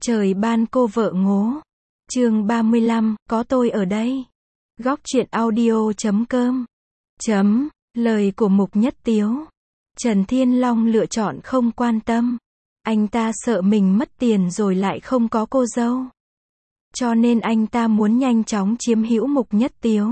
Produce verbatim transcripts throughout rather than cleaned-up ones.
Trời ban cô vợ ngố. Chương ba mươi lăm, có tôi ở đây. Góc truyện audio chấm com. Chấm, lời của Mục Nhất Tiếu. Trần Thiên Long lựa chọn không quan tâm. Anh ta sợ mình mất tiền rồi lại không có cô dâu. Cho nên anh ta muốn nhanh chóng chiếm hữu Mục Nhất Tiếu.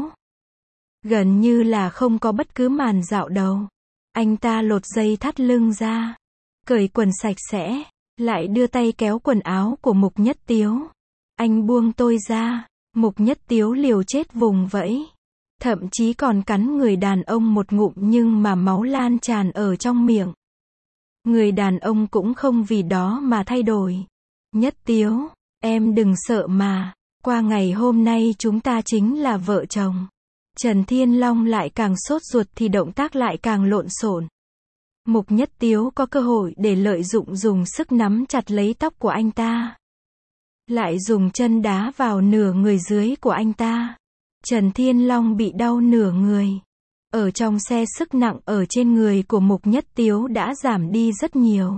Gần như là không có bất cứ màn dạo đầu. Anh ta lột dây thắt lưng ra, cởi quần sạch sẽ, lại đưa tay kéo quần áo của Mục Nhất Tiếu. Anh buông tôi ra, Mục Nhất Tiếu liều chết vùng vẫy. Thậm chí còn cắn người đàn ông một ngụm nhưng mà máu lan tràn ở trong miệng. Người đàn ông cũng không vì đó mà thay đổi. Nhất Tiếu, em đừng sợ mà, qua ngày hôm nay chúng ta chính là vợ chồng. Trần Thiên Long lại càng sốt ruột thì động tác lại càng lộn xộn. Mục Nhất Tiếu có cơ hội để lợi dụng dùng sức nắm chặt lấy tóc của anh ta. Lại dùng chân đá vào nửa người dưới của anh ta. Trần Thiên Long bị đau nửa người. Ở trong xe sức nặng ở trên người của Mục Nhất Tiếu đã giảm đi rất nhiều.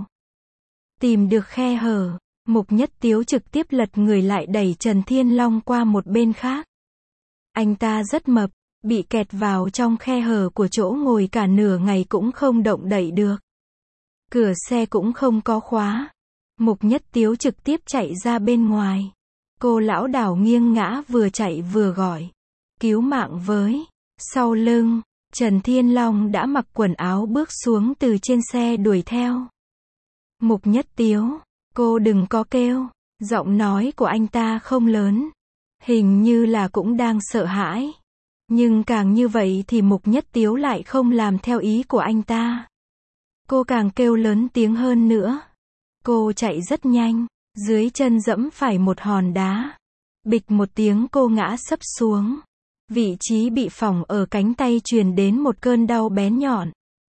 Tìm được khe hở, Mục Nhất Tiếu trực tiếp lật người lại đẩy Trần Thiên Long qua một bên khác. Anh ta rất mập, bị kẹt vào trong khe hở của chỗ ngồi cả nửa ngày cũng không động đậy được. Cửa xe cũng không có khóa. Mục Nhất Tiếu trực tiếp chạy ra bên ngoài. Cô lão đảo nghiêng ngã vừa chạy vừa gọi. Cứu mạng với. Sau lưng, Trần Thiên Long đã mặc quần áo bước xuống từ trên xe đuổi theo. Mục Nhất Tiếu, cô đừng có kêu. Giọng nói của anh ta không lớn. Hình như là cũng đang sợ hãi. Nhưng càng như vậy thì Mục Nhất Tiếu lại không làm theo ý của anh ta. Cô càng kêu lớn tiếng hơn nữa. Cô chạy rất nhanh, dưới chân dẫm phải một hòn đá. Bịch một tiếng cô ngã sấp xuống. Vị trí bị phỏng ở cánh tay truyền đến một cơn đau bén nhọn.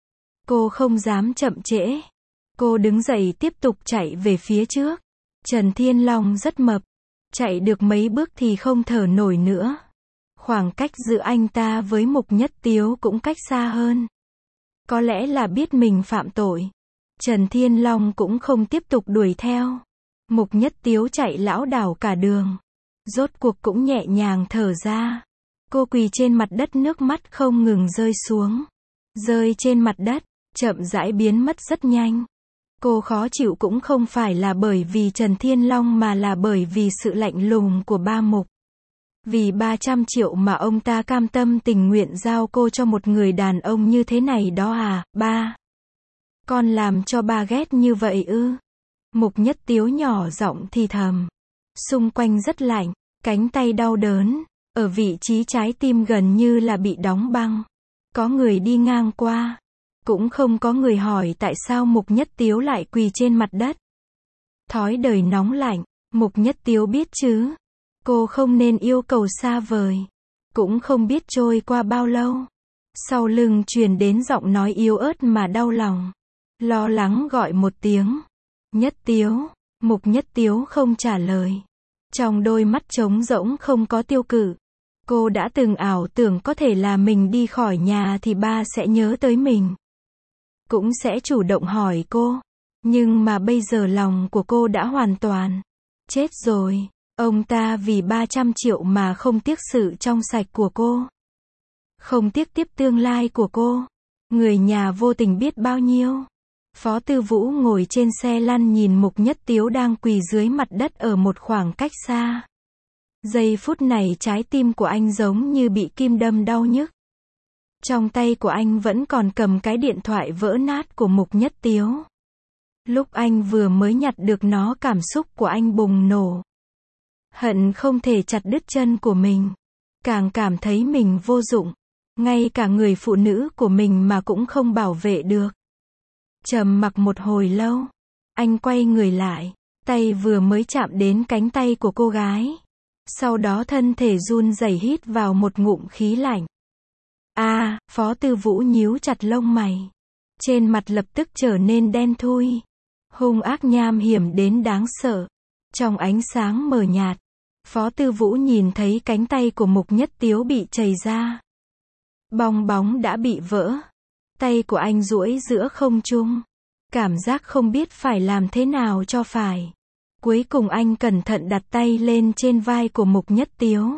Cô không dám chậm trễ. Cô đứng dậy tiếp tục chạy về phía trước. Trần Thiên Long rất mập. Chạy được mấy bước thì không thở nổi nữa. Khoảng cách giữa anh ta với Mục Nhất Tiếu cũng cách xa hơn. Có lẽ là biết mình phạm tội. Trần Thiên Long cũng không tiếp tục đuổi theo. Mục Nhất Tiếu chạy lảo đảo cả đường. Rốt cuộc cũng nhẹ nhàng thở ra. Cô quỳ trên mặt đất, nước mắt không ngừng rơi xuống. Rơi trên mặt đất, chậm rãi biến mất rất nhanh. Cô khó chịu cũng không phải là bởi vì Trần Thiên Long mà là bởi vì sự lạnh lùng của ba Mục. Vì ba trăm triệu mà ông ta cam tâm tình nguyện giao cô cho một người đàn ông như thế này đó à, ba? Con làm cho ba ghét như vậy ư? Mục Nhất Tiếu nhỏ giọng thì thầm. Xung quanh rất lạnh, cánh tay đau đớn, ở vị trí trái tim gần như là bị đóng băng. Có người đi ngang qua, cũng không có người hỏi tại sao Mục Nhất Tiếu lại quỳ trên mặt đất. Thói đời nóng lạnh, Mục Nhất Tiếu biết chứ. Cô không nên yêu cầu xa vời. Cũng không biết trôi qua bao lâu. Sau lưng truyền đến giọng nói yếu ớt mà đau lòng. Lo lắng gọi một tiếng. Nhất Tiếu. Mục Nhất Tiếu không trả lời. Trong đôi mắt trống rỗng không có tiêu cự. Cô đã từng ảo tưởng có thể là mình đi khỏi nhà thì ba sẽ nhớ tới mình. Cũng sẽ chủ động hỏi cô. Nhưng mà bây giờ lòng của cô đã hoàn toàn chết rồi. Ông ta vì ba trăm triệu mà không tiếc sự trong sạch của cô. Không tiếc tiếp tương lai của cô. Người nhà vô tình biết bao nhiêu. Phó Tư Vũ ngồi trên xe lăn nhìn Mục Nhất Tiếu đang quỳ dưới mặt đất ở một khoảng cách xa. Giây phút này trái tim của anh giống như bị kim đâm đau nhức. Trong tay của anh vẫn còn cầm cái điện thoại vỡ nát của Mục Nhất Tiếu. Lúc anh vừa mới nhặt được nó, cảm xúc của anh bùng nổ. Hận không thể chặt đứt chân của mình. Càng cảm thấy mình vô dụng. Ngay cả người phụ nữ của mình mà cũng không bảo vệ được. Trầm mặc một hồi lâu. Anh quay người lại. Tay vừa mới chạm đến cánh tay của cô gái. Sau đó thân thể run rẩy hít vào một ngụm khí lạnh. A, à, Phó Tư Vũ nhíu chặt lông mày. Trên mặt lập tức trở nên đen thui. Hung ác nham hiểm đến đáng sợ. Trong ánh sáng mờ nhạt. Phó Tư Vũ nhìn thấy cánh tay của Mục Nhất Tiếu bị chày ra. Bong bóng đã bị vỡ. Tay của anh duỗi giữa không trung. Cảm giác không biết phải làm thế nào cho phải. cuối cùng anh cẩn thận đặt tay lên trên vai của Mục Nhất Tiếu.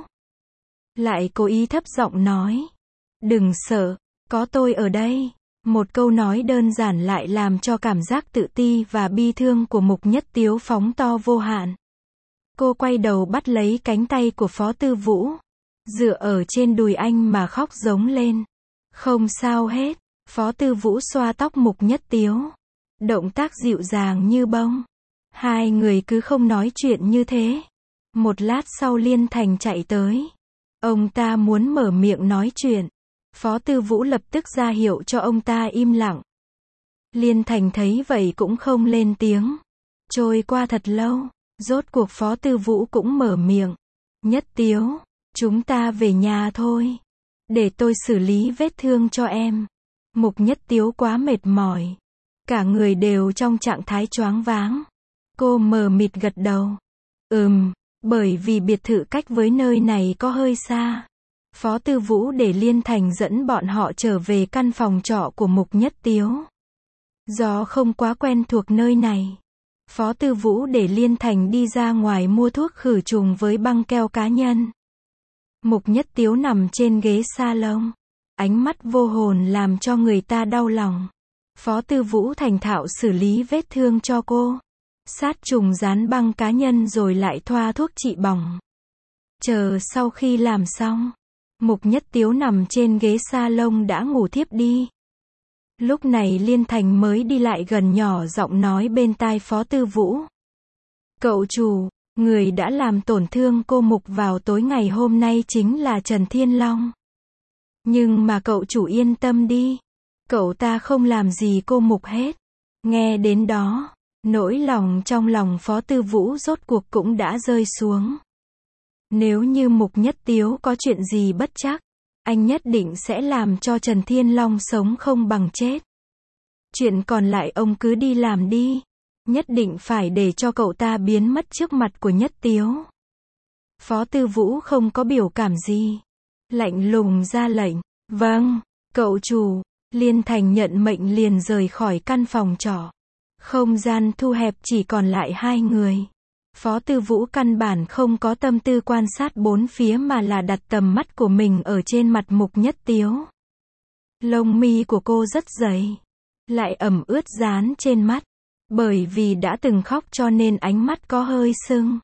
Lại cố ý thấp giọng nói. Đừng sợ, có tôi ở đây. Một câu nói đơn giản lại làm cho cảm giác tự ti và bi thương của Mục Nhất Tiếu phóng to vô hạn. Cô quay đầu bắt lấy cánh tay của Phó Tư Vũ, dựa ở trên đùi anh mà khóc giống lên. Không sao hết. Phó Tư Vũ xoa tóc Mục Nhất Tiếu, động tác dịu dàng như bông. Hai người cứ không nói chuyện như thế. Một lát sau Liên Thành chạy tới. Ông ta muốn mở miệng nói chuyện. Phó Tư Vũ lập tức ra hiệu cho ông ta im lặng. Liên Thành thấy vậy cũng không lên tiếng. Trôi qua thật lâu, rốt cuộc Phó Tư Vũ cũng mở miệng. Nhất Tiếu, chúng ta về nhà thôi. Để tôi xử lý vết thương cho em. Mục Nhất Tiếu quá mệt mỏi. Cả người đều trong trạng thái choáng váng. Cô mờ mịt gật đầu. Ừm, bởi vì biệt thự cách với nơi này có hơi xa. Phó Tư Vũ để Liên Thành dẫn bọn họ trở về căn phòng trọ của Mục Nhất Tiếu. Do không quá quen thuộc nơi này, Phó Tư Vũ để Liên Thành đi ra ngoài mua thuốc khử trùng với băng keo cá nhân. Mục Nhất Tiếu nằm trên ghế salon, ánh mắt vô hồn làm cho người ta đau lòng. Phó Tư Vũ thành thạo xử lý vết thương cho cô, sát trùng dán băng cá nhân rồi lại thoa thuốc trị bỏng. Chờ sau khi làm xong, Mục Nhất Tiếu nằm trên ghế salon đã ngủ thiếp đi. Lúc này Liên Thành mới đi lại gần nhỏ giọng nói bên tai Phó Tư Vũ. Cậu chủ, người đã làm tổn thương cô Mục vào tối ngày hôm nay chính là Trần Thiên Long. Nhưng mà cậu chủ yên tâm đi. Cậu ta không làm gì cô Mục hết. Nghe đến đó, nỗi lòng trong lòng Phó Tư Vũ rốt cuộc cũng đã rơi xuống. Nếu như Mục Nhất Tiếu có chuyện gì bất trắc, anh nhất định sẽ làm cho Trần Thiên Long sống không bằng chết. Chuyện còn lại ông cứ đi làm đi. Nhất định phải để cho cậu ta biến mất trước mặt của Nhất Tiếu. Phó Tư Vũ không có biểu cảm gì. Lạnh lùng ra lệnh. Vâng, cậu chủ. Liên Thành nhận mệnh liền rời khỏi căn phòng trọ. Không gian thu hẹp chỉ còn lại hai người. Phó Tư Vũ căn bản không có tâm tư quan sát bốn phía mà là đặt tầm mắt của mình ở trên mặt Mục Nhất Tiếu. Lông mi của cô rất dày, lại ẩm ướt dán trên mắt. Bởi vì đã từng khóc cho nên ánh mắt có hơi sưng.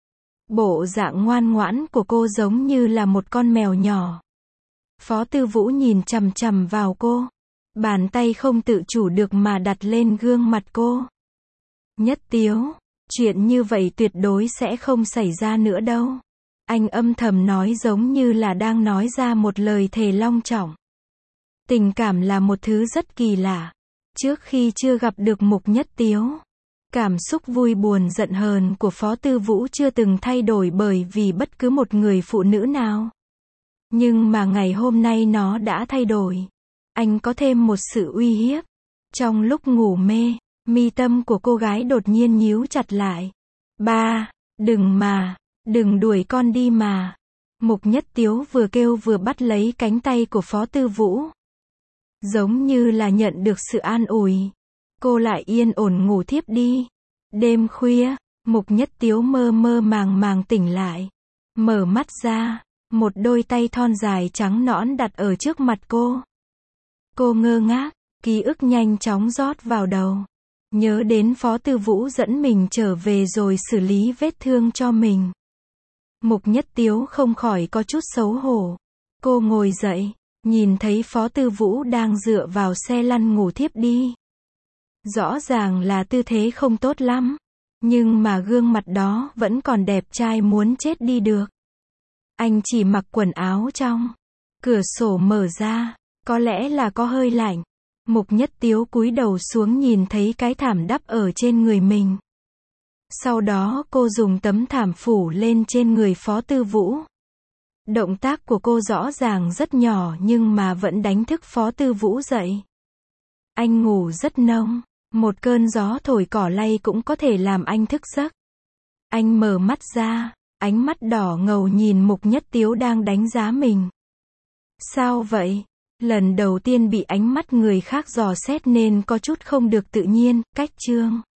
Bộ dạng ngoan ngoãn của cô giống như là một con mèo nhỏ. Phó Tư Vũ nhìn chằm chằm vào cô. Bàn tay không tự chủ được mà đặt lên gương mặt cô. Nhất Tiếu, chuyện như vậy tuyệt đối sẽ không xảy ra nữa đâu. Anh âm thầm nói giống như là đang nói ra một lời thề long trọng. Tình cảm là một thứ rất kỳ lạ. Trước khi chưa gặp được Mục Nhất Tiếu, cảm xúc vui buồn giận hờn của Phó Tư Vũ chưa từng thay đổi bởi vì bất cứ một người phụ nữ nào. Nhưng mà ngày hôm nay nó đã thay đổi. Anh có thêm một sự uy hiếp. Trong lúc ngủ mê, mi tâm của cô gái đột nhiên nhíu chặt lại. Ba, đừng mà, đừng đuổi con đi mà. Mục Nhất Tiếu vừa kêu vừa bắt lấy cánh tay của Phó Tư Vũ. Giống như là nhận được sự an ủi. Cô lại yên ổn ngủ thiếp đi. Đêm khuya, Mục Nhất Tiếu mơ mơ màng màng tỉnh lại. Mở mắt ra, một đôi tay thon dài trắng nõn đặt ở trước mặt cô. Cô ngơ ngác, ký ức nhanh chóng rót vào đầu. Nhớ đến Phó Tư Vũ dẫn mình trở về rồi xử lý vết thương cho mình. Mục Nhất Tiếu không khỏi có chút xấu hổ. Cô ngồi dậy, nhìn thấy Phó Tư Vũ đang dựa vào xe lăn ngủ thiếp đi. Rõ ràng là tư thế không tốt lắm, nhưng mà gương mặt đó vẫn còn đẹp trai muốn chết đi được. Anh chỉ mặc quần áo trong. Cửa sổ mở ra, có lẽ là có hơi lạnh. Mục Nhất Tiếu cúi đầu xuống nhìn thấy cái thảm đắp ở trên người mình. Sau đó cô dùng tấm thảm phủ lên trên người Phó Tư Vũ. Động tác của cô rõ ràng rất nhỏ nhưng mà vẫn đánh thức Phó Tư Vũ dậy. Anh ngủ rất nông, một cơn gió thổi cỏ lay cũng có thể làm anh thức giấc. Anh mở mắt ra, ánh mắt đỏ ngầu nhìn Mục Nhất Tiếu đang đánh giá mình. Sao vậy? Lần đầu tiên bị ánh mắt người khác dò xét nên có chút không được tự nhiên. Cách chương